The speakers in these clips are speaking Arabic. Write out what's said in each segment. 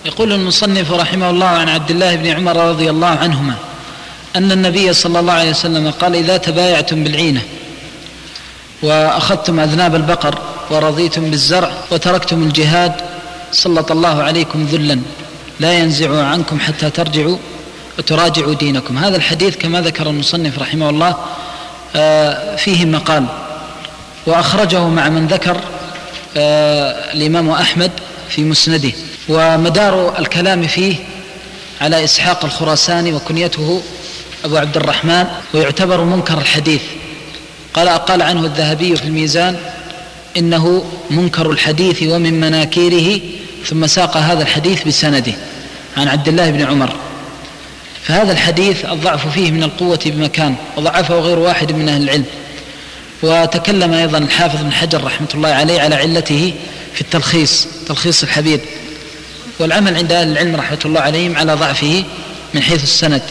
يقول المصنف رحمه الله عن عبد الله بن عمر رضي الله عنهما أن النبي صلى الله عليه وسلم قال: إذا تبايعتم بالعينة وأخذتم أذناب البقر ورضيتم بالزرع وتركتم الجهاد سلط الله عليكم ذلا لا ينزع عنكم حتى ترجعوا وتراجعوا دينكم. هذا الحديث كما ذكر المصنف رحمه الله فيه مقال، وأخرجه مع من ذكر الإمام أحمد في مسنده، ومدار الكلام فيه على إسحاق الخراساني وكنيته أبو عبد الرحمن، ويعتبر منكر الحديث. قال عنه الذهبي في الميزان: إنه منكر الحديث ومن مناكيره، ثم ساق هذا الحديث بسنده عن عبد الله بن عمر. فهذا الحديث الضعف فيه من القوة بمكان، وضعفه غير واحد من أهل العلم. وتكلم أيضا الحافظ بن حجر رحمة الله عليه على علته في تلخيص الحبيب، والعمل عند أهل العلم رحمة الله عليهم على ضعفه من حيث السند.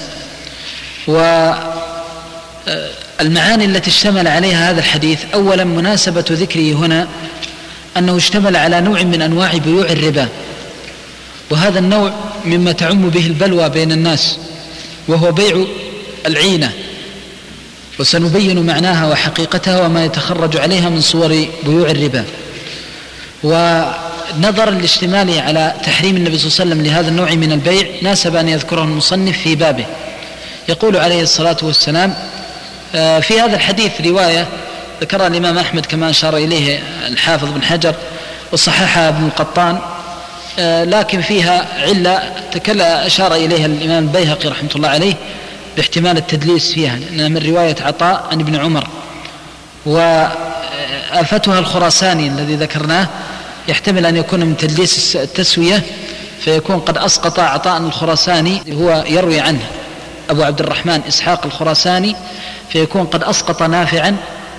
والمعاني التي اشتمل عليها هذا الحديث: أولا مناسبة ذكره هنا أنه اشتمل على نوع من أنواع بيوع الربا، وهذا النوع مما تعم به البلوى بين الناس، وهو بيع العينة، وسنبين معناها وحقيقتها وما يتخرج عليها من صور بيوع الربا. ونظرا لاشتماله على تحريم النبي صلى الله عليه وسلم لهذا النوع من البيع، ناسب أن يذكره المصنف في بابه. يقول عليه الصلاة والسلام في هذا الحديث رواية ذكرها الإمام أحمد كما أشار إليه الحافظ بن حجر، وصححها ابن القطان، لكن فيها علة أشار إليها الإمام البيهقي رحمة الله عليه باحتمال التدليس فيها، لأنها من رواية عطاء عن ابن عمر. وآفتها الخراساني الذي ذكرناه يحتمل أن يكون من تدليس التسوية، فيكون قد أسقط عطاء الخراساني، هو يروي عنه أبو عبد الرحمن إسحاق الخراساني، فيكون قد أسقط نافعا،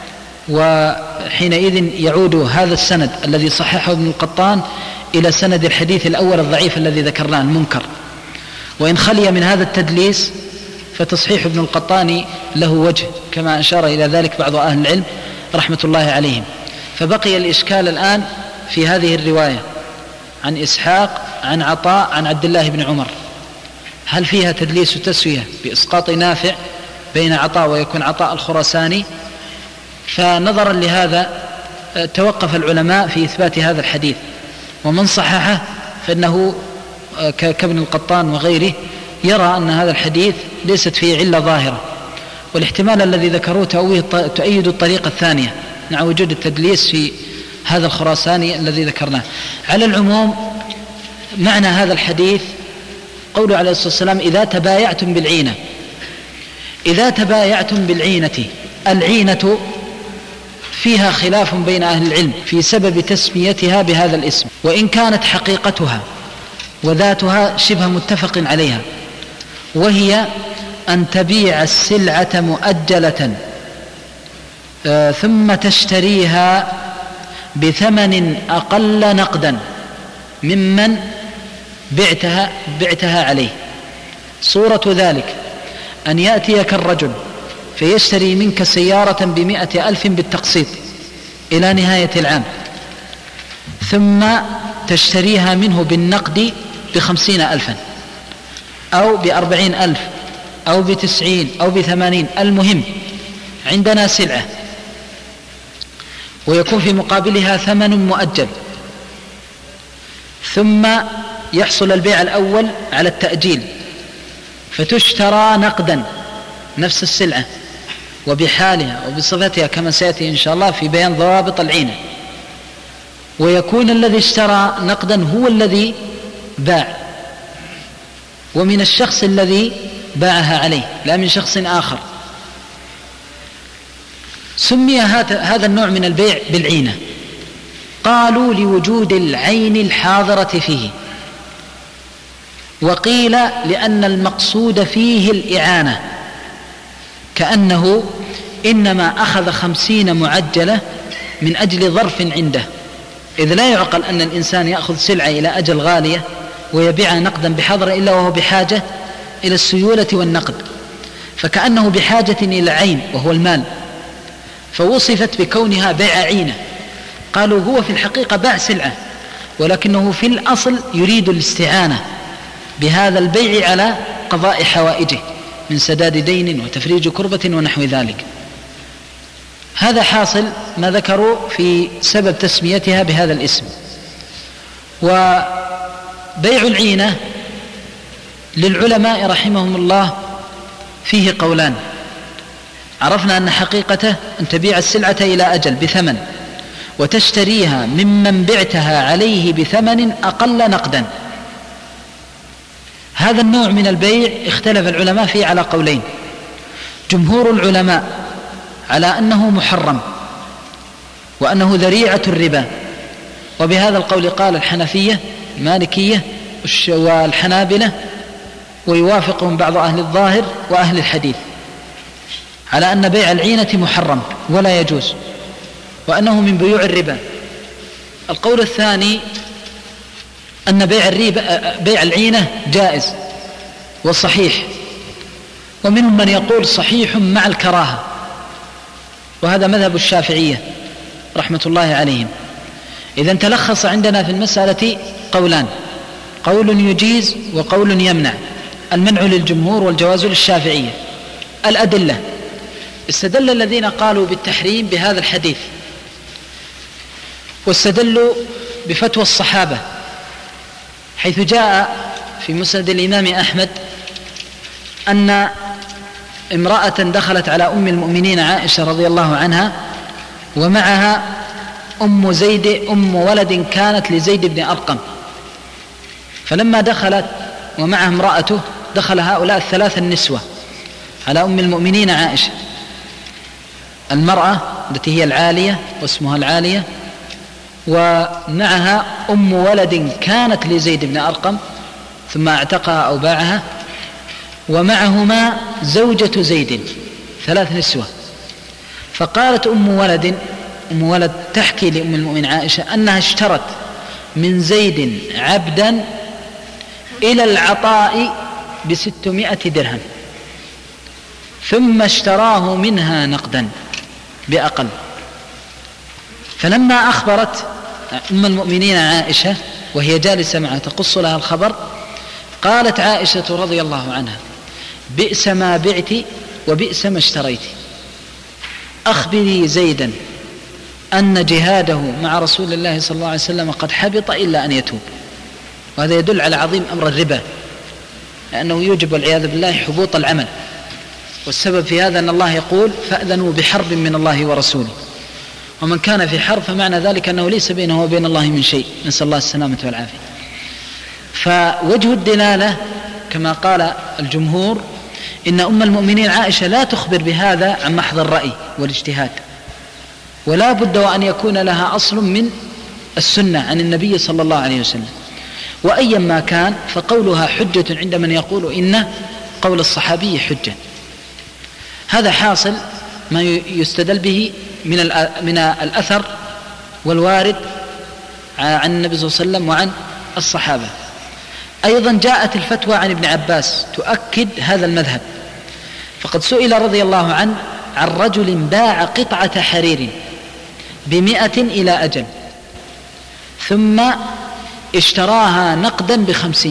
وحينئذ يعود هذا السند الذي صححه ابن القطان إلى سند الحديث الأول الضعيف الذي ذكرناه المنكر. وإن خلي من هذا التدليس فتصحيح ابن القطان له وجه، كما أشار إلى ذلك بعض أهل العلم رحمة الله عليهم. فبقي الإشكال الآن في هذه الرواية عن إسحاق عن عطاء عن عبد الله بن عمر، هل فيها تدليس وتسوية بإسقاط نافع بين عطاء ويكون عطاء الخراساني؟ فنظرا لهذا توقف العلماء في إثبات هذا الحديث، ومن صححه فإنه كابن القطان وغيره يرى أن هذا الحديث ليست فيه علة ظاهرة، والاحتمال الذي ذكروه تؤيد الطريقة الثانية مع وجود التدليس في هذا الخراساني الذي ذكرناه. على العموم معنى هذا الحديث قوله عليه الصلاة والسلام: إذا تبايعتم بالعينة. إذا تبايعتم بالعينة، العينة فيها خلاف بين أهل العلم في سبب تسميتها بهذا الاسم، وإن كانت حقيقتها وذاتها شبه متفق عليها، وهي أن تبيع السلعة مؤجلة ثم تشتريها بثمن أقل نقدا ممن بعتها عليه. صورة ذلك أن يأتيك الرجل فيشتري منك سيارة ب100,000 بالتقسيط إلى نهاية العام، ثم تشتريها منه بالنقد ب50,000 أو ب40,000 أو ب90 أو ب80. المهم عندنا سلعة ويكون في مقابلها ثمن مؤجل، ثم يحصل البيع الأول على التأجيل فتشترى نقدا نفس السلعة وبحالها وبصفتها كما سيأتي إن شاء الله في بيان ضوابط العينة، ويكون الذي اشترى نقدا هو الذي باع، ومن الشخص الذي باعها عليه لا من شخص آخر. سمي هذا النوع من البيع بالعينة، قالوا لوجود العين الحاضرة فيه، وقيل لأن المقصود فيه الإعانة، كأنه إنما أخذ 50 معجلة من أجل ظرف عنده، إذ لا يعقل أن الإنسان يأخذ سلعة إلى أجل غالية ويبيعها نقدا بحضر إلا وهو بحاجة إلى السيولة والنقد، فكأنه بحاجة إلى العين وهو المال، فوصفت بكونها بيع عينة. قالوا هو في الحقيقة باع سلعة، ولكنه في الأصل يريد الاستعانة بهذا البيع على قضاء حوائجه من سداد دين وتفريج كربة ونحو ذلك. هذا حاصل ما ذكروا في سبب تسميتها بهذا الاسم. وبيع العينة للعلماء رحمهم الله فيه قولان. عرفنا أن حقيقته أن تبيع السلعة إلى أجل بثمن وتشتريها ممن بعتها عليه بثمن أقل نقدا. هذا النوع من البيع اختلف العلماء فيه على قولين. جمهور العلماء على أنه محرم وأنه ذريعة الربا، وبهذا القول قال الحنفية المالكية والحنابلة، ويوافقهم بعض أهل الظاهر وأهل الحديث على أن بيع العينة محرم ولا يجوز، وأنه من بيوع الربا. القول الثاني أن بيع العينة جائز وصحيح، ومنهم من يقول صحيح مع الكراهة، وهذا مذهب الشافعية رحمة الله عليهم. إذن تلخص عندنا في المسألة قولان: قول يجيز وقول يمنع. المنع للجمهور والجواز للشافعية. الأدلة: استدل الذين قالوا بالتحريم بهذا الحديث، واستدلوا بفتوى الصحابة، حيث جاء في مسند الإمام أحمد أن امرأة دخلت على أم المؤمنين عائشة رضي الله عنها ومعها أم ولد كانت لزيد بن أرقم، فلما دخلت ومعها امرأته دخل هؤلاء الثلاث النسوة على أم المؤمنين عائشة، المرأة التي هي العالية واسمها العالية، ومعها أم ولد كانت لزيد بن أرقم ثم اعتقها أو باعها، ومعهما زوجة زيد، ثلاث نسوة. فقالت أم ولد تحكي لأم المؤمن عائشة أنها اشترت من زيد عبدا إلى العطاء ب600 درهم، ثم اشتراه منها نقدا بأقل. فلما أخبرت أم المؤمنين عائشة وهي جالسة معها تقص لها الخبر، قالت عائشة رضي الله عنها: بئس ما بعت وبئس ما اشتريت، أخبري زيدا أن جهاده مع رسول الله صلى الله عليه وسلم قد حبط إلا أن يتوب. وهذا يدل على عظيم أمر الربا، لأنه يوجب والعياذ بالله حبوط العمل، والسبب في هذا أن الله يقول: فأذنوا بحرب من الله ورسوله. ومن كان في حرب فمعنى ذلك أنه ليس بينه وبين الله من شيء، نسأل الله السلامة والعافية. فوجه الدلالة كما قال الجمهور إن أم المؤمنين عائشة لا تخبر بهذا عن محض الرأي والاجتهاد، ولا بد وأن يكون لها أصل من السنة عن النبي صلى الله عليه وسلم. وأيا ما كان فقولها حجة عند من يقول إن قول الصحابي حجة. هذا حاصل ما يستدل به من الأثر والوارد عن النبي صلى الله عليه وسلم وعن الصحابة. أيضا جاءت الفتوى عن ابن عباس تؤكد هذا المذهب، فقد سئل رضي الله عنه عن رجل باع قطعة حرير ب100 إلى أجل، ثم اشتراها نقدا ب50،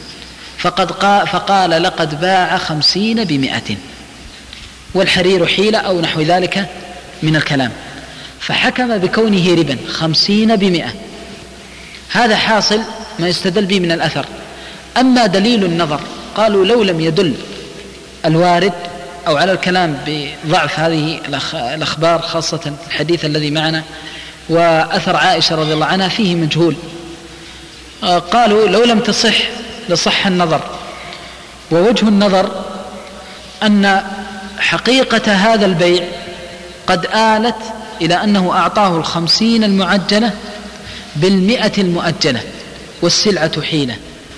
فقال: لقد باع 50 ب100، والحرير حيلة أو نحو ذلك من الكلام، فحكم بكونه ربا 50 ب100. هذا حاصل ما يستدل به من الأثر. أما دليل النظر، قالوا لو لم يدل الوارد أو على الكلام بضعف هذه الأخبار، خاصة الحديث الذي معنا وأثر عائشة رضي الله عنها فيه مجهول، قالوا لو لم تصح لصح النظر. ووجه النظر أن حقيقة هذا البيع قد آلت إلى أنه أعطاه 50 المعجلة ب100 المؤجلة، والسلعة حيلة،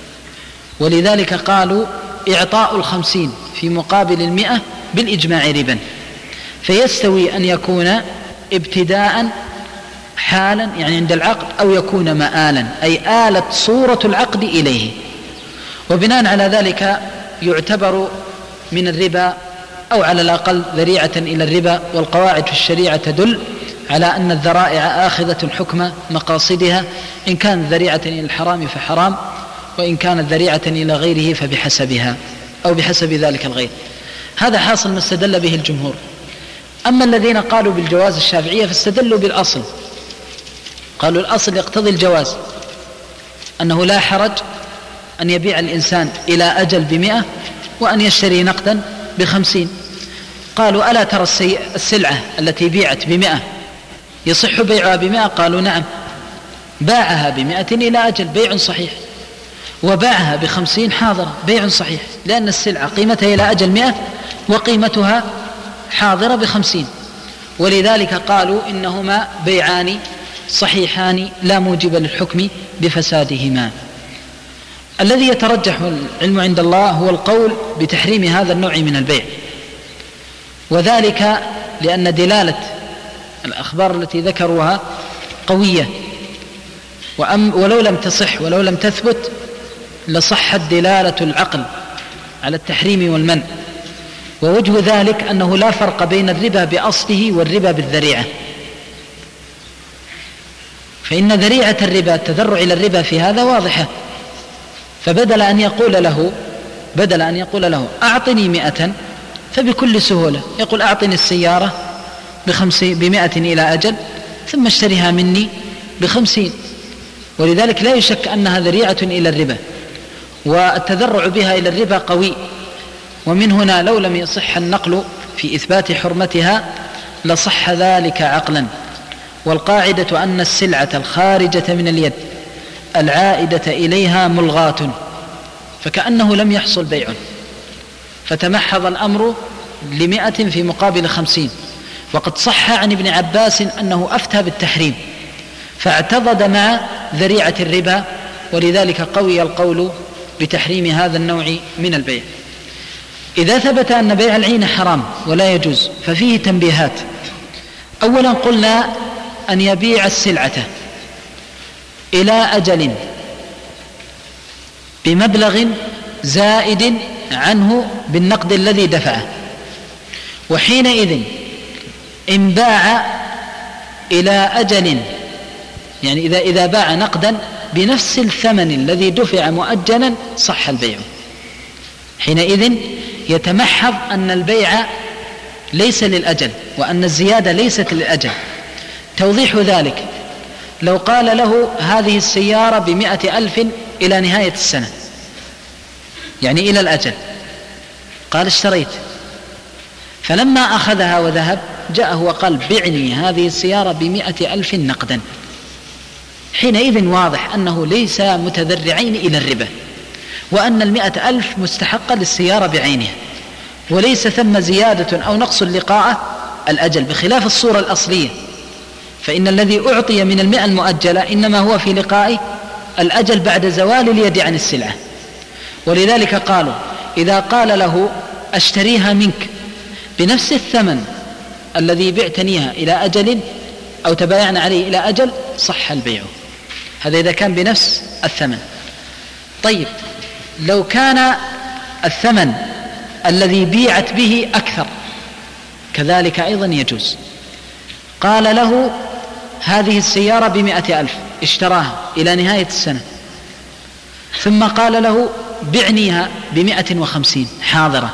ولذلك قالوا إعطاء 50 في مقابل 100 بالإجماع ربا. فيستوي أن يكون ابتداء حالا يعني عند العقد، أو يكون مآلا أي آلت صورة العقد إليه، وبناء على ذلك يعتبر من الربا، أو على الأقل ذريعة إلى الربا. والقواعد في الشريعة تدل على أن الذرائع آخذة حكم مقاصدها، إن كانت ذريعة إلى الحرام فحرام، وإن كانت ذريعة إلى غيره فبحسبها أو بحسب ذلك الغير. هذا حاصل ما استدل به الجمهور. أما الذين قالوا بالجواز الشافعية فاستدلوا بالأصل، قالوا الأصل يقتضي الجواز، أنه لا حرج أن يبيع الإنسان إلى أجل ب100 وأن يشتري نقدا ب50. قالوا ألا ترى السلعة التي بيعت ب100 يصح بيعها ب100؟ قالوا نعم، باعها ب100 إلى أجل، بيع صحيح، وباعها ب50 حاضرة، بيع صحيح، لأن السلعة قيمتها إلى أجل 100 وقيمتها حاضرة ب50، ولذلك قالوا إنهما بيعان صحيحان لا موجب للحكم بفسادهما. الذي يترجح العلم عند الله هو القول بتحريم هذا النوع من البيع، وذلك لأن دلالة الأخبار التي ذكروها قوية، ولو لم تصح ولو لم تثبت لصحت دلالة العقل على التحريم والمنع. ووجه ذلك أنه لا فرق بين الربا بأصله والربا بالذريعة، فإن ذريعة الربا التذرع إلى الربا في هذا واضحة، فبدل أن يقول له أعطني 100 فبكل سهولة يقول أعطني السيارة ب100 إلى أجل ثم اشتريها مني ب50، ولذلك لا يشك أنها ذريعة إلى الربا، والتذرع بها إلى الربا قوي. ومن هنا لو لم يصح النقل في إثبات حرمتها لصح ذلك عقلا. والقاعدة أن السلعة الخارجة من اليد العائدة إليها ملغاة، فكأنه لم يحصل بيع، فتمحض الأمر ل100 في مقابل 50. وقد صح عن ابن عباس أنه أفتى بالتحريم فاعتضد مع ذريعة الربا، ولذلك قوي القول بتحريم هذا النوع من البيع. إذا ثبت أن بيع العين حرام ولا يجوز ففيه تنبيهات. أولا قلنا أن يبيع السلعة إلى أجل بمبلغ زائد عنه بالنقد الذي دفعه، وحينئذ إن باع إلى أجل، يعني إذا باع نقدا بنفس الثمن الذي دفع مؤجلا صح البيع. حينئذ يتمحض أن البيع ليس للأجل وأن الزيادة ليست للأجل. توضيح ذلك لو قال له هذه السيارة ب100,000 إلى نهاية السنة، يعني إلى الأجل، قال اشتريت، فلما أخذها وذهب جاءه وقال بعني هذه السيارة ب100,000 نقدا، حينئذ واضح أنه ليس متذرعين إلى الربا، وأن 100,000 مستحقة للسيارة بعينها، وليس ثم زيادة أو نقص لقاء الأجل، بخلاف الصورة الأصلية، فإن الذي أعطي من 100 المؤجلة إنما هو في لقاء الأجل بعد زوال اليد عن السلعة. ولذلك قالوا إذا قال له أشتريها منك بنفس الثمن الذي بعتنيها إلى أجل أو تبايعنا عليه إلى أجل صح البيع، هذا إذا كان بنفس الثمن. طيب لو كان الثمن الذي بيعت به أكثر كذلك أيضا يجوز. قال له هذه السيارة ب100,000 اشتراها إلى نهاية السنة، ثم قال له بعنيها ب150 حاضرة،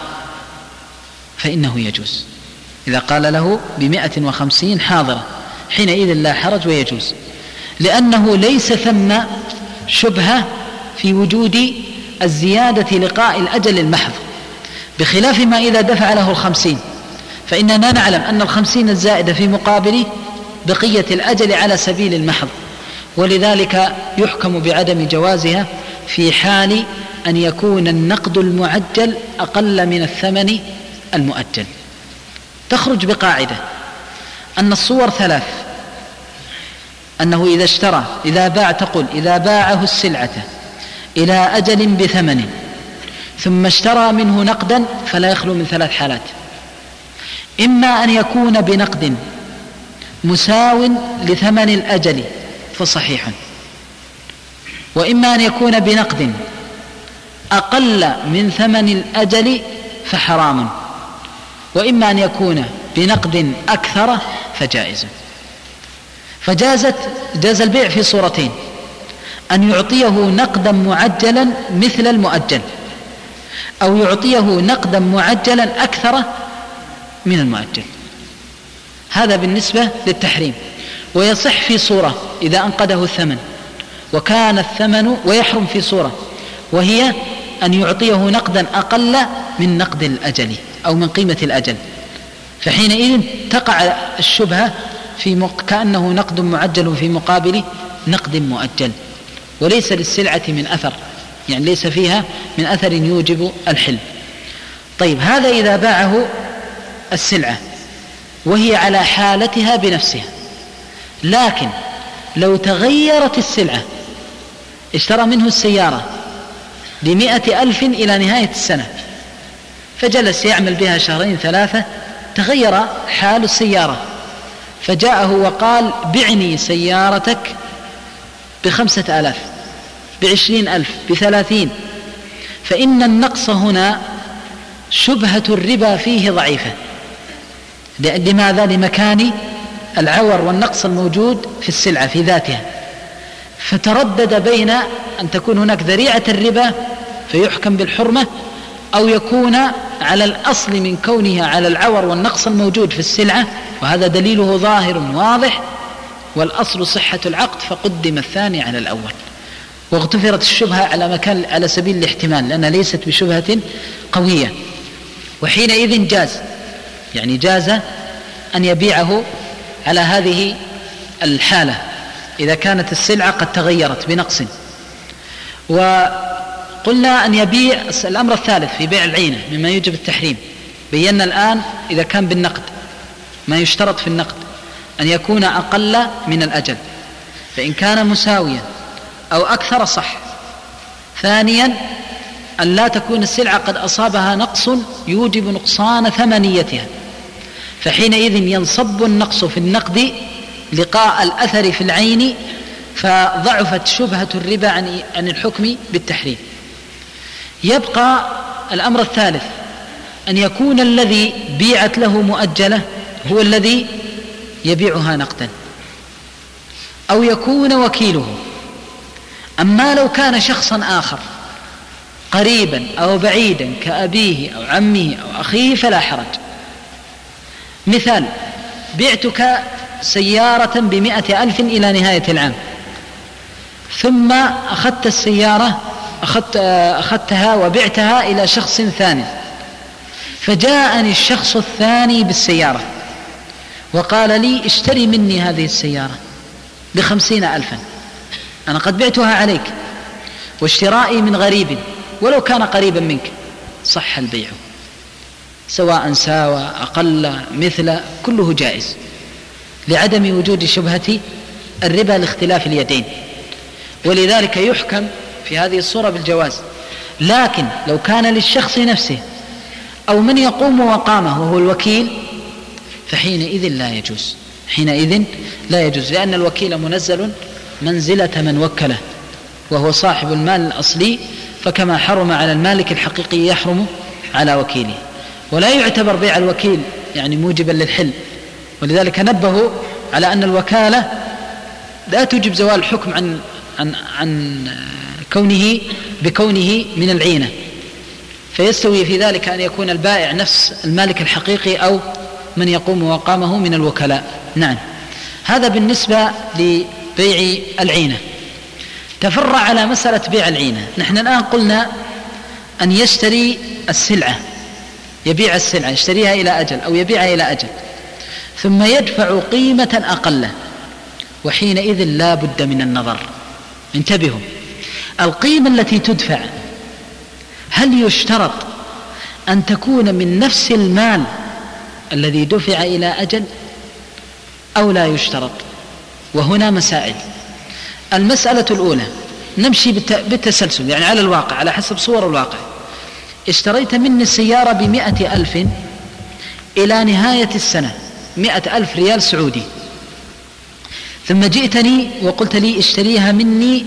فإنه يجوز. إذا قال له ب150 حاضرة حينئذ لا حرج ويجوز، لأنه ليس ثم شبهة في وجود الزيادة لقاء الأجل المحض، بخلاف ما إذا دفع له 50، فإننا نعلم أن 50 الزائدة في مقابل بقية الأجل على سبيل المحض، ولذلك يحكم بعدم جوازها في حال أن يكون النقد المعجل أقل من الثمن المؤجل. تخرج بقاعدة أن الصور 3، أنه إذا اشترى إذا باع، تقول إذا باعه السلعة إلى أجل بثمن ثم اشترى منه نقدا فلا يخلو من 3 حالات: إما أن يكون بنقد مساو لثمن الأجل فصحيح، وإما أن يكون بنقد أقل من ثمن الأجل فحرام، وإما أن يكون بنقد أكثر فجائز. جاز البيع في صورتين: أن يعطيه نقدا معجلا مثل المؤجل، أو يعطيه نقدا معجلا أكثر من المؤجل. هذا بالنسبة للتحريم. ويصح في صورة إذا أنقده الثمن وكان الثمن، ويحرم في صورة وهي أن يعطيه نقدا أقل من نقد الأجل أو من قيمة الأجل، فحينئذ تقع الشبهة في كأنه نقد معجل في مقابل نقد مؤجل، وليس للسلعة من أثر، يعني ليس فيها من أثر يوجب الحل. طيب، هذا إذا باعه السلعة وهي على حالتها بنفسها، لكن لو تغيرت السلعة، اشترى منه السيارة ب100,000 إلى نهاية السنة، فجلس يعمل بها 2-3 شهور، تغير حال السيارة، فجاءه وقال: بعني سيارتك ب5,000 ب20,000 ب30، فإن النقص هنا شبهة الربا فيه ضعيفة. لماذا؟ لمكان العور والنقص الموجود في السلعة في ذاتها، فتردد بين أن تكون هناك ذريعة الربا فيحكم بالحرمة، أو يكون على الأصل من كونها على العور والنقص الموجود في السلعة، وهذا دليله ظاهر واضح، والأصل صحة العقد فقدم الثاني على الأول، واغتفرت الشبهة على سبيل الاحتمال، لأنها ليست بشبهة قوية. وحينئذ جاز أن يبيعه على هذه الحالة إذا كانت السلعة قد تغيرت بنقص. وقلنا أن يبيع الأمر الثالث في بيع العينة مما يوجب التحريم. بينا الآن إذا كان بالنقد ما يشترط في النقد أن يكون أقل من الأجل، فإن كان مساويا أو أكثر صح. ثانيا، أن لا تكون السلعة قد أصابها نقص يوجب نقصان ثمنيتها، فحينئذ ينصب النقص في النقد لقاء الأثر في العين، فضعفت شبهة الربا عن الحكم بالتحريم. يبقى الأمر الثالث: أن يكون الذي بيعت له مؤجلة هو الذي يبيعها نقدا، أو يكون وكيله. أما لو كان شخصا آخر قريبا أو بعيدا كأبيه أو عمه أو أخيه فلا حرج. مثال: بعتك سيارة ب100,000 إلى نهاية العام، ثم أخذت السيارة أخذتها وبعتها إلى شخص ثاني، فجاءني الشخص الثاني بالسيارة وقال لي: اشتري مني هذه السيارة ب50,000، أنا قد بعتها عليك، واشترائي من غريب ولو كان قريبا منك صح البيع، سواء ساوى أقل مثل، كله جائز لعدم وجود شبهة الربا لاختلاف اليدين، ولذلك يحكم في هذه الصورة بالجواز. لكن لو كان للشخص نفسه أو من يقوم وقامه وهو الوكيل فحينئذ لا يجوز، لأن الوكيل منزل منزلة من وكله وهو صاحب المال الأصلي، فكما حرم على المالك الحقيقي يحرم على وكيله. ولا يعتبر بيع الوكيل يعني موجبا للحل، ولذلك نبهوا على أن الوكالة لا توجب زوال الحكم عن بكونه من العينة، فيستوي في ذلك أن يكون البائع نفس المالك الحقيقي أو من يقوم وقامه من الوكلاء. نعم، هذا بالنسبة لبيع العينة. تفرع على مسألة بيع العينة. نحن الآن قلنا أن يشتري السلعة، يبيع السلعة، يشتريها إلى أجل أو يبيعها إلى أجل، ثم يدفع قيمة أقل، وحينئذ لا بد من النظر. انتبهوا، القيمة التي تدفع هل يشترط أن تكون من نفس المال الذي دفع إلى أجل أو لا يشترط؟ وهنا مسائل. المسألة الأولى، نمشي بالتسلسل يعني على الواقع، على حسب صور الواقع. اشتريت مني السيارة ب100,000 إلى نهاية السنة، 100,000 ريال سعودي، ثم جئتني وقلت لي اشتريها مني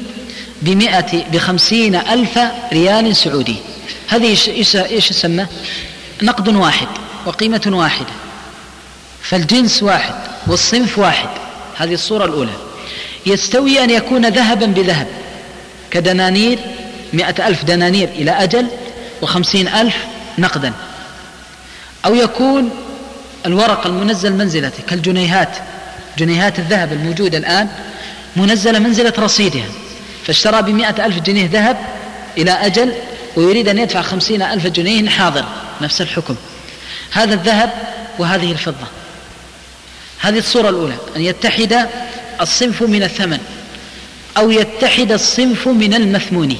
ب50,000 ريال سعودي. هذه إيش يسمى؟ نقد واحد وقيمة واحدة، فالجنس واحد والصنف واحد، هذه الصورة الأولى. يستوي أن يكون ذهبا بذهب كدنانير 100,000 دنانير إلى أجل 50,000 نقدا، أو يكون الورق المنزل منزلته كالجنيهات، جنيهات الذهب الموجودة الآن منزلة منزلة رصيدها، فاشترى ب100,000 جنيه ذهب إلى أجل ويريد أن يدفع 50,000 جنيه حاضر، نفس الحكم. هذا الذهب وهذه الفضة. هذه الصورة الأولى، أن يتحد الصنف من الثمن أو يتحد الصنف من المثمون.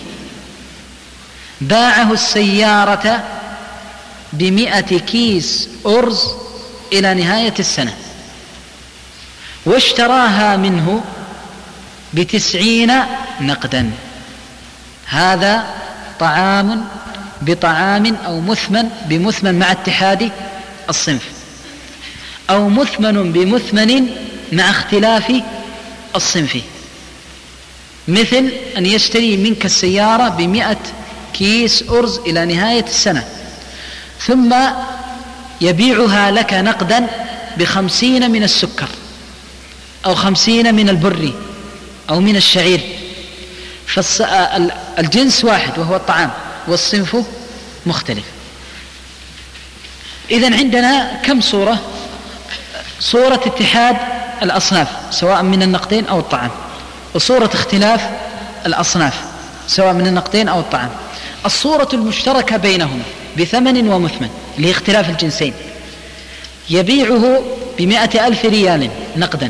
باعه السيارة ب100 كيس أرز إلى نهاية السنة، واشتراها منه ب90 نقدا. هذا طعام بطعام أو مثمن بمثمن مع اتحاد الصنف، أو مثمن بمثمن مع اختلاف الصنف، مثل أن يشتري منك السيارة ب100 كيس أرز إلى نهاية السنة، ثم يبيعها لك نقدا ب50 من السكر أو 50 من البر أو من الشعير، فالجنس واحد وهو الطعام والصنف مختلف. إذن عندنا كم صورة؟ صورة اتحاد الأصناف سواء من النقدين أو الطعام، وصورة اختلاف الأصناف سواء من النقدين أو الطعام. الصورة المشتركة بينهما بثمن ومثمن اللي هي اختلاف الجنسين، يبيعه ب100,000 ريال نقدا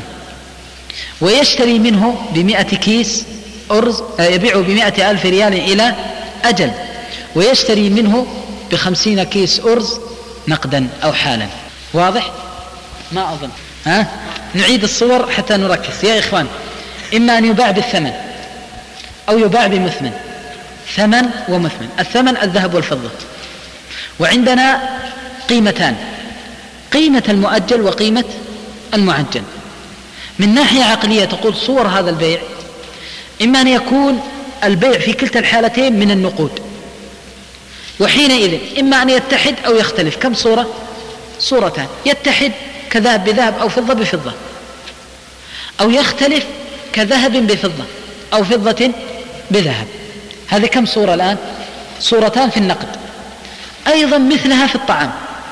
ويشتري منه ب100 كيس أرز، يبيعه ب100,000 ريال إلى أجل ويشتري منه ب50 كيس أرز نقدا أو حالا. واضح؟ ما أظن. نعيد الصور حتى نركز يا إخوان. إما أن يباع بالثمن أو يباع بمثمن، ثمن ومثمن. الثمن الذهب والفضة، وعندنا قيمتان، قيمة المؤجل وقيمة المعجل. من ناحية عقلية تقول صور هذا البيع إما أن يكون البيع في كلتا الحالتين من النقود، وحينئذ إما أن يتحد أو يختلف. كم صورة؟ صورتان، يتحد كذهب بذهب أو فضة بفضة، أو يختلف كذهب بفضة أو فضة بذهب. هذه كم صورة الآن؟ صورتان في النقد. أيضا مثلها في الطعام،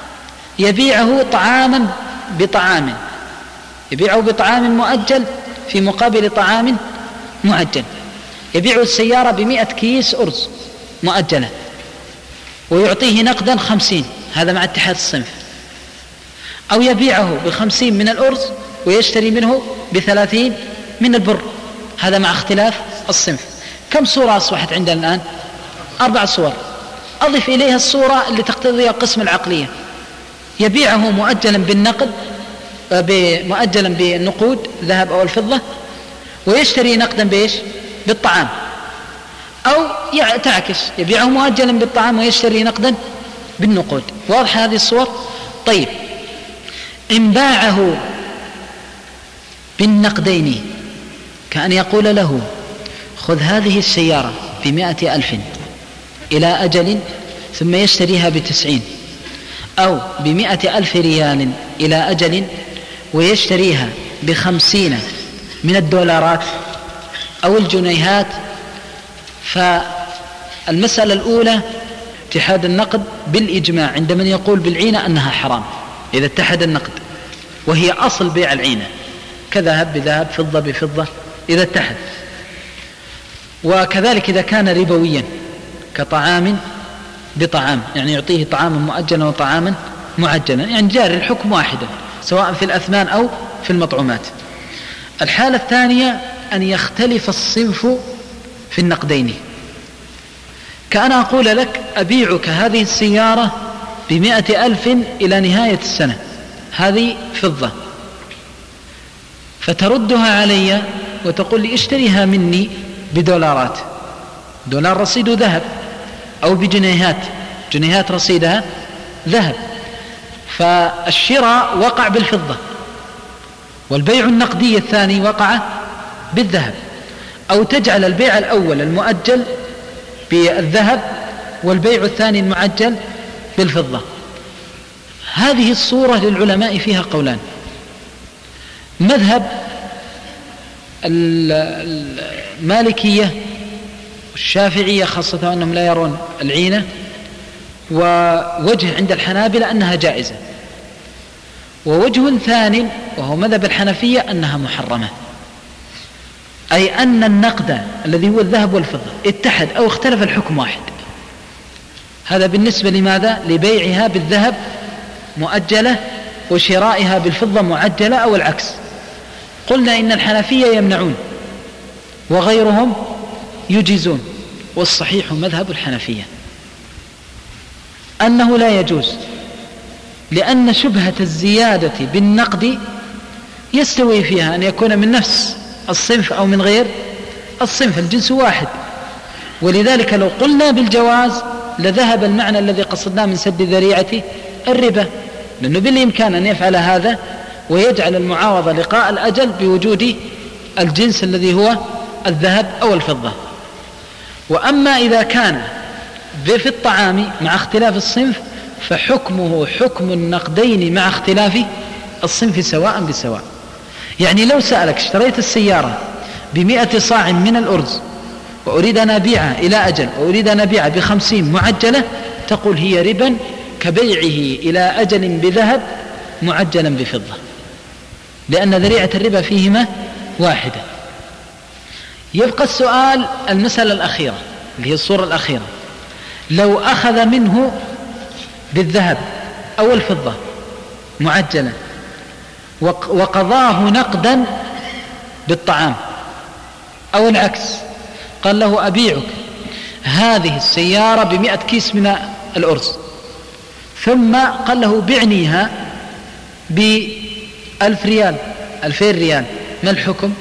يبيعه طعاما بطعام، يبيعه بطعام مؤجل في مقابل طعام معجل. يبيع السيارة ب100 كيس أرز مؤجلة ويعطيه نقدا 50، هذا مع اتحاد الصنف. أو يبيعه ب50 من الأرز ويشتري منه ب30 من البر، هذا مع اختلاف الصنف. كم صورة أصبحت عندنا الآن؟ 4 صور. أضف إليها الصورة اللي تقتضيها القسم العقلية، يبيعه مؤجلا بالنقد، مؤجلا بالنقود ذهب أو الفضة، ويشتري نقدا بإيش؟ بالطعام. أو تعكس، يبيعه مؤجلا بالطعام ويشتري نقدا بالنقود. واضح هذه الصور؟ طيب، إن باعه بالنقدين كأن يقول له خذ هذه السيارة ب100,000 إلى أجل ثم يشتريها ب90، أو ب100,000 ريال إلى أجل ويشتريها ب50 من الدولارات أو الجنيهات. فالمسألة الأولى اتحاد النقد بالإجماع عند من يقول بالعينة أنها حرام إذا اتحد النقد، وهي أصل بيع العينة، كذهب بذهب فضة بفضة إذا اتحد. وكذلك إذا كان ربويا كطعام بطعام، يعني يعطيه طعاما مؤجلا وطعاما معجلا، يعني جاري الحكم واحدا سواء في الأثمان أو في المطعومات. الحالة الثانية أن يختلف الصنف في النقدين، كأن أقول لك أبيعك هذه السيارة ب100,000 إلى نهاية السنة، هذه فضة، فتردها علي وتقول لي اشتريها مني بدولارات، دولار رصيده ذهب، أو بجنيهات، جنيهات رصيدها ذهب. فالشراء وقع بالفضة، والبيع النقدي الثاني وقع بالذهب. أو تجعل البيع الأول المؤجل بالذهب والبيع الثاني المعجل بالفضة. هذه الصورة للعلماء فيها قولان. مذهب المالكية والشافعية خاصة أنهم لا يرون العينة، ووجه عند الحنابلة أنها جائزة، ووجه ثاني وهو مذهب الحنفية أنها محرمة، أي أن النقد الذي هو الذهب والفضة اتحد أو اختلف الحكم واحد. هذا بالنسبة لماذا؟ لبيعها بالذهب مؤجلة وشرائها بالفضة معجلة أو العكس. قلنا إن الحنفية يمنعون وغيرهم يجيزون، والصحيح مذهب الحنفية أنه لا يجوز، لأن شبهة الزيادة بالنقد يستوي فيها أن يكون من نفس الصنف أو من غير الصنف، الجنس واحد. ولذلك لو قلنا بالجواز لذهب المعنى الذي قصدناه من سد ذريعة الربا، لأنه بالإمكان أن يفعل هذا ويجعل المعاوضة لقاء الأجل بوجود الجنس الذي هو الذهب أو الفضة. وأما إذا كان في الطعام مع اختلاف الصنف فحكمه حكم النقدين مع اختلاف الصنف سواء بسواء. يعني لو سألك اشتريت السيارة 100 صاع من الأرز وأريد أن أبيعها إلى أجل وأريد أن أبيعها ب50 معجلة، تقول هي ربا كبيعه إلى أجل بذهب معجلا بفضة، لأن ذريعة الربا فيهما واحدة. يبقى السؤال المسألة الأخيرة اللي هي الصورة الأخيرة، لو أخذ منه بالذهب أو الفضة معجلا وقضاه نقدا بالطعام، أو العكس، قال له أبيعك هذه السيارة ب100 كيس من الأرز، ثم قال له بعنيها ب1000 ريال 2000 ريال، ما الحكم؟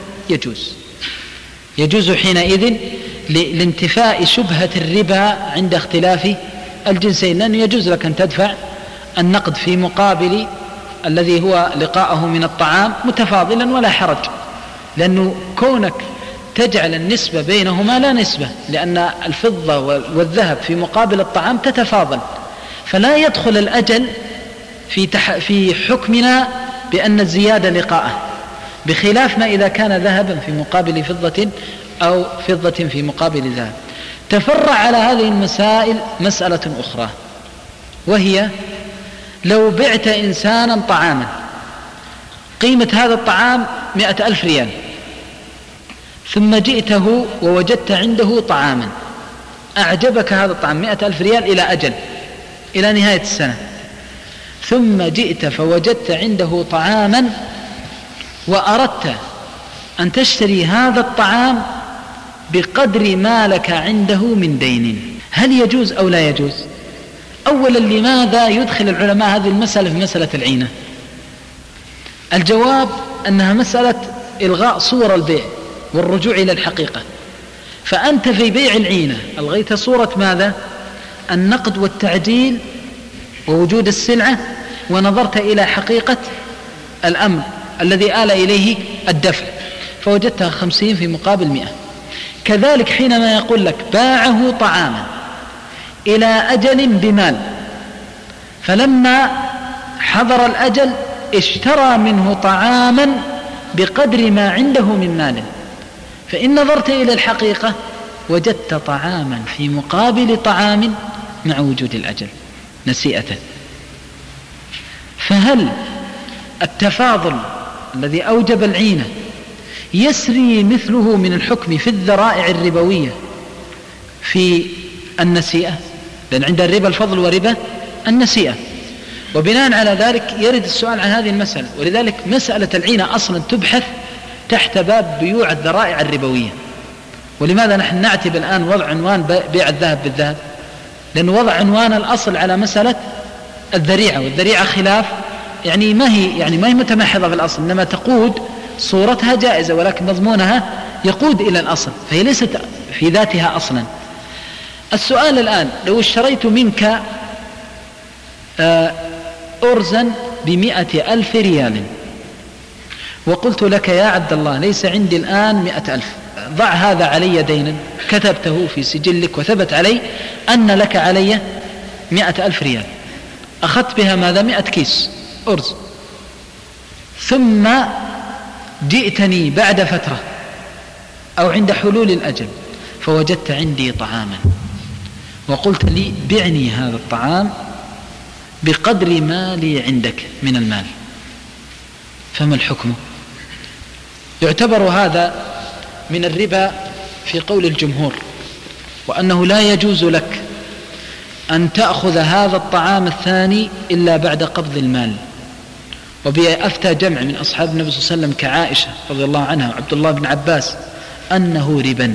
يجوز حينئذ لانتفاء شبهة الربا عند اختلاف الجنسين، لأنه يجوز لك أن تدفع النقد في مقابل الذي هو لقاءه من الطعام متفاضلا ولا حرج، لأنه كونك تجعل النسبة بينهما لا نسبة، لأن الفضة والذهب في مقابل الطعام تتفاضل، فلا يدخل الأجل في حكمنا بأن الزيادة لقاءه، بخلاف ما إذا كان ذهبا في مقابل فضة أو فضة في مقابل ذهب. تفرع على هذه المسائل مسألة أخرى، وهي لو بعت إنسانا طعاما قيمة هذا الطعام 100,000 ريال، ثم جئته ووجدت عنده طعاما أعجبك هذا الطعام 100,000 ريال إلى أجل إلى نهاية السنة، ثم جئت فوجدت عنده طعاما وأردت أن تشتري هذا الطعام بقدر ما لك عنده من دين، هل يجوز أو لا يجوز؟ أولا، لماذا يدخل العلماء هذه المسألة في مسألة العينة؟ الجواب أنها مسألة إلغاء صور البيع والرجوع إلى الحقيقة. فأنت في بيع العينة ألغيت صورة ماذا؟ النقد والتعجيل ووجود السلعة، ونظرت إلى حقيقة الأمر الذي آل إليه الدفع، فوجدتها 50 في مقابل 100. كذلك حينما يقول لك باعه طعاما إلى أجل بمال، فلما حضر الأجل اشترى منه طعاما بقدر ما عنده من مال، فإن نظرت إلى الحقيقة وجدت طعاما في مقابل طعام مع وجود الأجل نسيئة. فهل التفاضل الذي أوجب العينة يسري مثله من الحكم في الذرائع الربوية في النسيئة؟ لأن عند الربا الفضل وربا النسيئة، وبناء على ذلك يرد السؤال عن هذه المسألة. ولذلك مسألة العينة أصلا تبحث تحت باب بيوع الذرائع الربوية. ولماذا نحن نعتب الآن وضع عنوان بيع الذهب بالذهب؟ لأن وضع عنوان الأصل على مسألة الذريعة، والذريعة خلاف ما هي متمحضة في الأصل، إنما تقود صورتها جائزة ولكن مضمونها يقود إلى الأصل، فهي ليست في ذاتها أصلا. السؤال الآن، لو اشتريت منك أرزا ب100,000 ريال وقلت لك يا عبد الله ليس عندي الآن 100,000، ضع هذا علي دينا، كتبته في سجلك وثبت علي أن لك علي 100,000 ريال، أخذت بها ماذا؟ 100 كيس أرز، ثم جئتني بعد فترة أو عند حلول الأجل فوجدت عندي طعاما وقلت لي بعني هذا الطعام بقدر ما لي عندك من المال، فما الحكم؟ يعتبر هذا من الربا في قول الجمهور، وأنه لا يجوز لك أن تأخذ هذا الطعام الثاني إلا بعد قبض المال. وبه أفتى جمع من أصحاب النبي صلى الله عليه وسلم كعائشة رضي الله عنها وعبد الله بن عباس أنه ربا،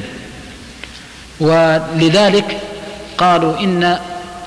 ولذلك قالوا إن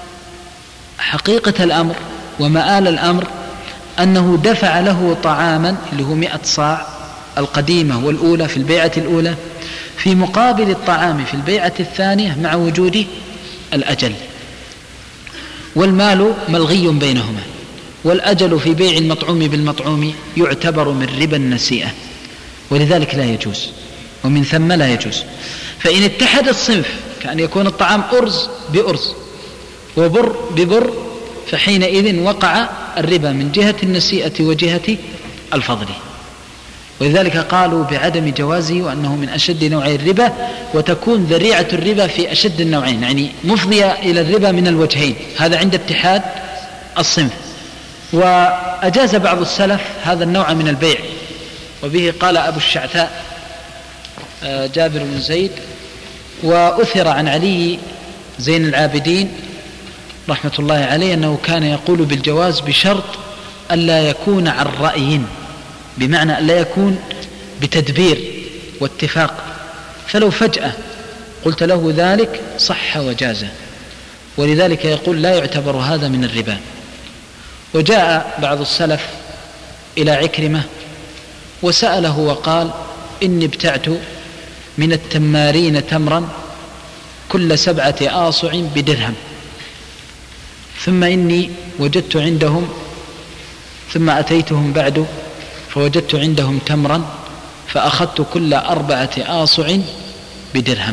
حقيقة الأمر ومآل الأمر أنه دفع له طعاما اللي هو 100 صاع القديمة والأولى في البيعة الأولى في مقابل الطعام في البيعة الثانية مع وجود الأجل، والمال ملغي بينهما، والأجل في بيع المطعوم بالمطعوم يعتبر من ربا النسيئة، ولذلك لا يجوز، ومن ثم لا يجوز. فإن اتحد الصنف كأن يكون الطعام أرز بأرز وبر ببر فحينئذ وقع الربا من جهة النسيئة وجهة الفضل، ولذلك قالوا بعدم جوازه وأنه من أشد نوعي الربا، وتكون ذريعة الربا في أشد النوعين، يعني مفضية إلى الربا من الوجهين، هذا عند اتحاد الصنف. وأجاز بعض السلف هذا النوع من البيع، وبه قال أبو الشعثاء جابر بن زيد، وأثر عن علي زين العابدين رحمة الله عليه أنه كان يقول بالجواز بشرط ألا يكون عن رأي، بمعنى ألا يكون بتدبير واتفاق، فلو فجأة قلت له ذلك صح وجازه، ولذلك يقول لا يعتبر هذا من الربا. وجاء بعض السلف إلى عكرمة وسأله وقال إني ابتعت من التمارين تمرا كل 7 آصع بدرهم، ثم إني وجدت عندهم، ثم أتيتهم بعد فوجدت عندهم تمرا فأخذت كل 4 آصع بدرهم.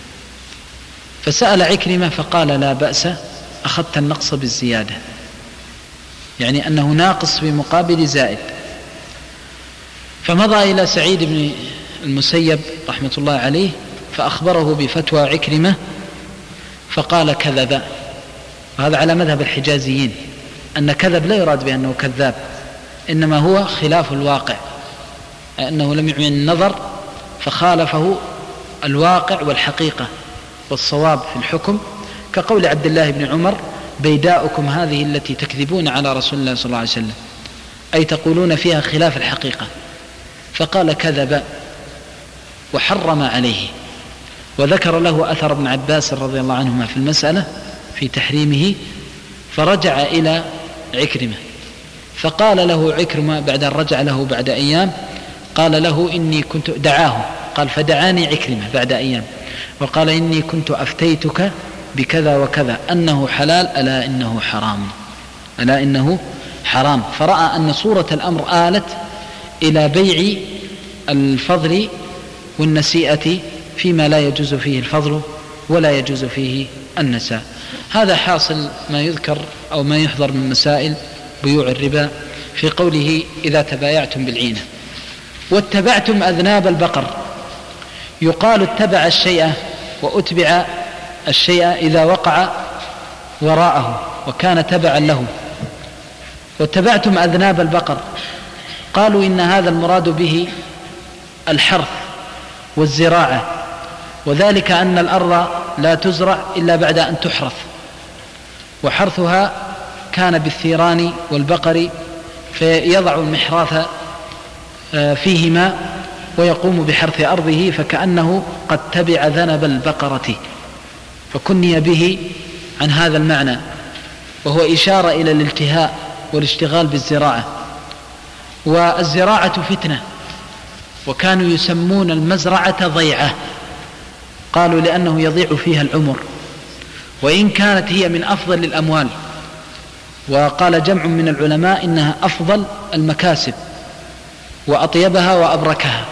فسأل عكرمة فقال لا بأس، أخذت النقص بالزيادة، يعني أنه ناقص بمقابل زائد. فمضى إلى سعيد بن المسيب رحمة الله عليه فأخبره بفتوى عكرمة فقال كذب. وهذا على مذهب الحجازيين، أن كذب لا يراد بأنه كذاب، إنما هو خلاف الواقع، أنه لم يعمل النظر فخالفه الواقع والحقيقة والصواب في الحكم، كقول عبد الله بن عمر بيداؤكم هذه التي تكذبون على رسول الله صلى الله عليه وسلم، أي تقولون فيها خلاف الحقيقة، فقال كذب وحرم عليه. وذكر له أثر ابن عباس رضي الله عنهما في المسألة في تحريمه، فرجع إلى عكرمة فقال له عكرمة بعد أن رجع له بعد أيام، قال له إني كنت دعاه، قال فدعاني عكرمة بعد أيام وقال إني كنت أفتيتك بكذا وكذا أنه حلال ألا إنه حرام، ألا إنه حرام. فرأى أن صورة الأمر آلت إلى بيع الفضل والنسيئة فيما لا يجوز فيه الفضل ولا يجوز فيه النساء. هذا حاصل ما يذكر أو ما يحضر من مسائل بيوع الربا في قوله إذا تبايعتم بالعينة. واتبعتم أذناب البقر، يقال اتبع الشيء وأتبع الشيء إذا وقع وراءه وكان تبعا له. واتبعتم أذناب البقر، قالوا إن هذا المراد به الحرث والزراعة، وذلك أن الأرض لا تزرع إلا بعد أن تحرث، وحرثها كان بالثيران والبقر، فيضع المحراث فيهما ويقوم بحرث أرضه، فكأنه قد تبع ذنب البقرة، فكني به عن هذا المعنى، وهو إشارة إلى الالتهاء والاشتغال بالزراعة. والزراعة فتنة، وكانوا يسمون المزرعة ضيعة، قالوا لأنه يضيع فيها العمر، وإن كانت هي من أفضل الأموال. وقال جمع من العلماء إنها أفضل المكاسب وأطيبها وأبركها،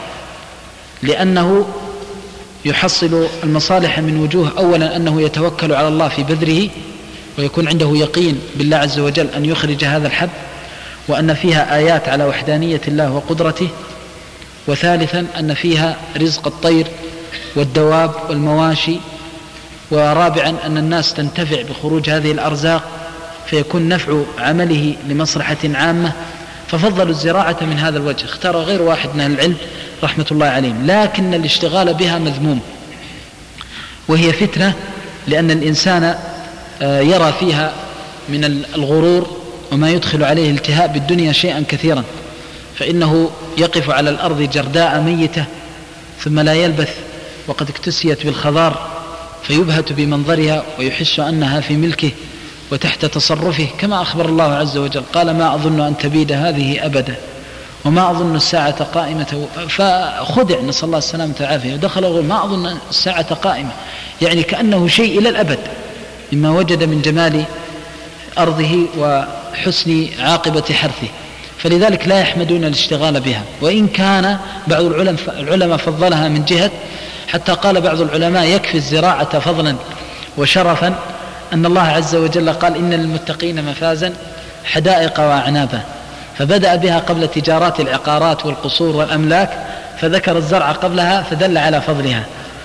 لأنه يحصل المصالح من وجوه: أولا أنه يتوكل على الله في بذره ويكون عنده يقين بالله عز وجل أن يخرج هذا الحب، وأن فيها آيات على وحدانية الله وقدرته. وثالثا أن فيها رزق الطير والدواب والمواشي. ورابعا أن الناس تنتفع بخروج هذه الأرزاق فيكون نفع عمله لمصلحة عامة، ففضلوا الزراعة من هذا الوجه. اختار غير واحد من العلم رحمة الله عليهم، لكن الاشتغال بها مذموم، وهي فتنة، لأن الإنسان يرى فيها من الغرور وما يدخل عليه التهاء بالدنيا شيئا كثيرا، فإنه يقف على الأرض جرداء ميتة ثم لا يلبث وقد اكتسيت بالخضار، فيبهت بمنظرها ويحس أنها في ملكه وتحت تصرفه، كما أخبر الله عز وجل قال: ما أظن أن تبيد هذه أبدا وما أظن الساعة قائمة. فخدع، نسأل الله السلامة والعافية، ودخل وقال: ما أظن الساعة قائمة، يعني كأنه شيء إلى الأبد مما وجد من جمال أرضه وحسن عاقبة حرثه. فلذلك لا يحمدون الاشتغال بها، وإن كان بعض العلماء فضلها من جهة، حتى قال بعض العلماء: يكفي الزراعة فضلا وشرفا أن الله عز وجل قال: إن للمتقين مفازا حدائق وأعنابا، فبدأ بها قبل تجارات العقارات والقصور والأملاك، فذكر الزرع قبلها فدل على فضلها.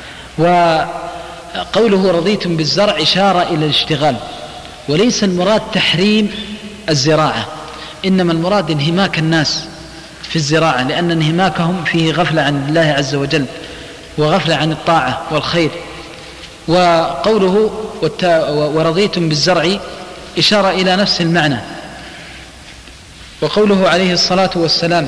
وقوله رضيتم بالزرع إشارة إلى الاشتغال، وليس المراد تحريم الزراعة، إنما المراد انهماك الناس في الزراعة، لأن انهماكهم فيه غفلة عن الله عز وجل وغفلة عن الطاعة والخير. وقوله ورضيتم بالزرع إشارة إلى نفس المعنى. وقوله عليه الصلاة والسلام: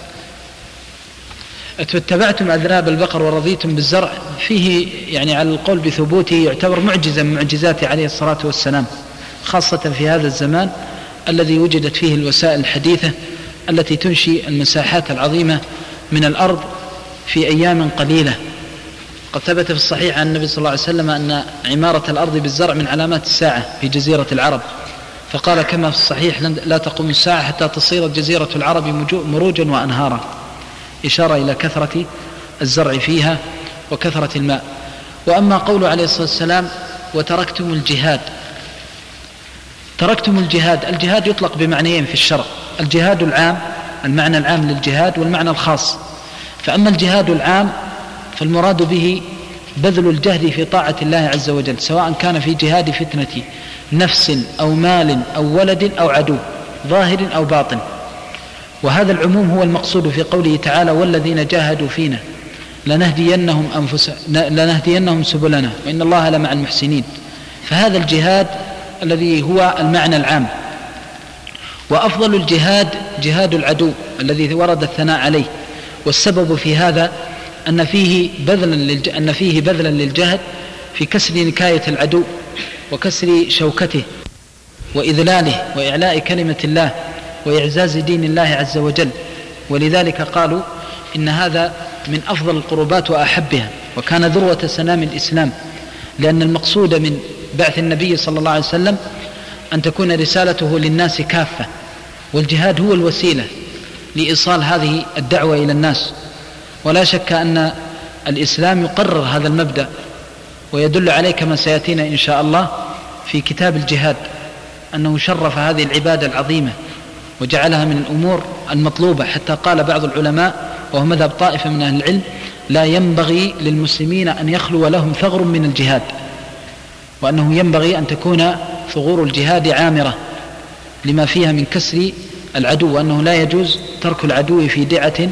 اتبعتم أذناب البقر ورضيتم بالزرع، فيه يعني على القول بثبوته يعتبر معجزة من معجزاته عليه الصلاة والسلام، خاصة في هذا الزمان الذي وجدت فيه الوسائل الحديثة التي تنشي المساحات العظيمة من الأرض في أيام قليلة. قد ثبت في الصحيح عن النبي صلى الله عليه وسلم أن عمارة الأرض بالزرع من علامات الساعة في جزيرة العرب، فقال كما في الصحيح: لا تقوم الساعة حتى تصير جزيرة العرب مروجا وأنهارا، إشارة إلى كثرة الزرع فيها وكثرة الماء. وأما قوله عليه الصلاة والسلام: وتركتم الجهاد، تركتم الجهاد، الجهاد يطلق بمعنيين في الشرع: الجهاد العام، المعنى العام للجهاد، والمعنى الخاص. فأما الجهاد العام فالمراد به بذل الجهد في طاعة الله عز وجل، سواء كان في جهاد فتنة نفس أو مال أو ولد أو عدو ظاهر أو باطن. وهذا العموم هو المقصود في قوله تعالى: والذين جاهدوا فينا لنهدينهم سبلنا وإن الله لمع المحسنين. فهذا الجهاد الذي هو المعنى العام. وأفضل الجهاد جهاد العدو الذي ورد الثناء عليه، والسبب في هذا أن فيه بذلا للجهد في كسر نكاية العدو وكسر شوكته وإذلاله وإعلاء كلمة الله وإعزاز دين الله عز وجل. ولذلك قالوا إن هذا من أفضل القربات وأحبها، وكان ذروة سنام الإسلام، لأن المقصود من بعث النبي صلى الله عليه وسلم أن تكون رسالته للناس كافة، والجهاد هو الوسيلة لإيصال هذه الدعوة إلى الناس. ولا شك أن الإسلام يقرر هذا المبدأ ويدل عليه كما سيأتينا إن شاء الله في كتاب الجهاد، أنه شرف هذه العبادة العظيمة وجعلها من الأمور المطلوبة، حتى قال بعض العلماء وهو مذهب طائفة من أهل العلم: لا ينبغي للمسلمين أن يخلو لهم ثغر من الجهاد، وأنه ينبغي أن تكون ثغور الجهاد عامرة لما فيها من كسر العدو، وأنه لا يجوز ترك العدو في دعة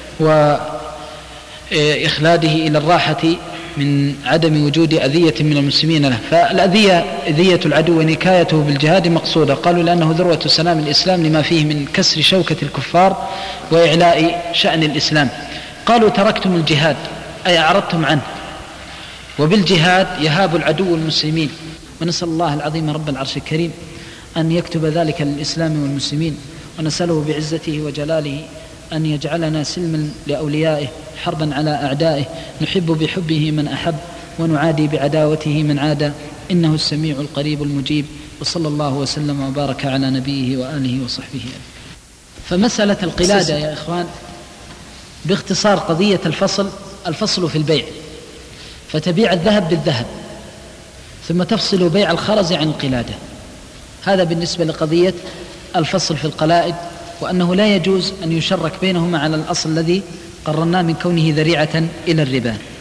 وإخلاده إلى الراحة من عدم وجود أذية من المسلمين له. فالأذية العدو ونكايته بالجهاد مقصودة، قالوا لأنه ذروة سلام الإسلام لما فيه من كسر شوكة الكفار وإعلاء شأن الإسلام. قالوا تركتم الجهاد أي أعرضتم عنه، وبالجهاد يهاب العدو المسلمين، ونسأل الله العظيم رب العرش الكريم أن يكتب ذلك للإسلام والمسلمين، ونسأله بعزته وجلاله أن يجعلنا سلما لأوليائه حربا على أعدائه، نحب بحبه من أحب ونعادي بعداوته من عادى، إنه السميع القريب المجيب. وصلى الله وسلم وبارك على نبيه وآله وصحبه. فمسألة القلادة يا إخوان باختصار قضية الفصل في البيع، فتبيع الذهب بالذهب ثم تفصل بيع الخرز عن القلادة. هذا بالنسبة لقضية الفصل في القلائد، وأنه لا يجوز أن يشرك بينهما على الأصل الذي قررناه من كونه ذريعة إلى الربا.